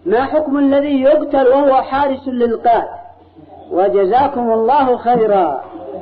ما حكم الذي يقتل وهو حارس للقاتل؟ وجزاكم الله خيرا.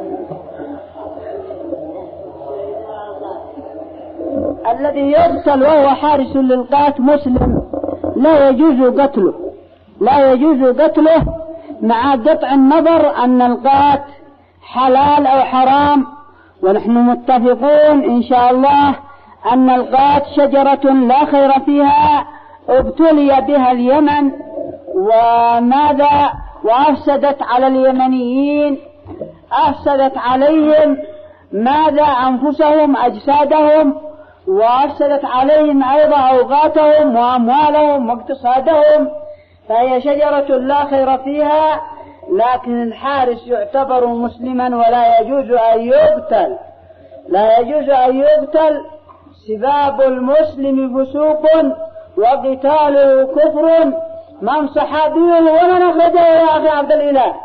الذي يقتل وهو حارس للقاتل مسلم لا يجوز قتله، لا يجوز قتله، مع قطع النظر أن القاتل حلال أو حرام. ونحن متفقون إن شاء الله أن القاتل شجرة لا خير فيها، ابتلي بها اليمن وماذا وأفسدت على اليمنيين، أفسدت عليهم ماذا أنفسهم أجسادهم، وأفسدت عليهم أيضا أوقاتهم وأموالهم واقتصادهم، فهي شجرة لا خير فيها. لكن الحارس يعتبر مسلما ولا يجوز أن يقتل، لا يجوز أن يقتل. سباب المسلم فسوق وقتاله كفر. من صحابيه ومن أخرجه يا أخي عبد الإله؟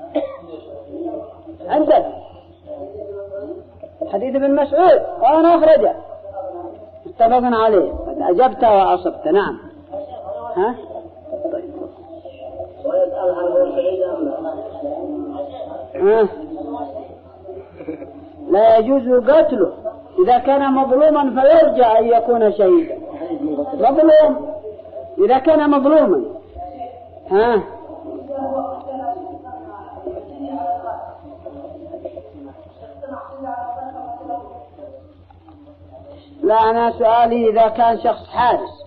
عندك حديث ابن مسعود ومن أخرجه اتفقنا عليه. أجبت وأصبت. نعم. ها؟ طيب. لا يجوز قتله إذا كان مظلوما، فيرجى أن يكون شهيدا. مظلوم إذا كان مظلوما. ها؟ لا، أنا سؤالي إذا كان شخص حارس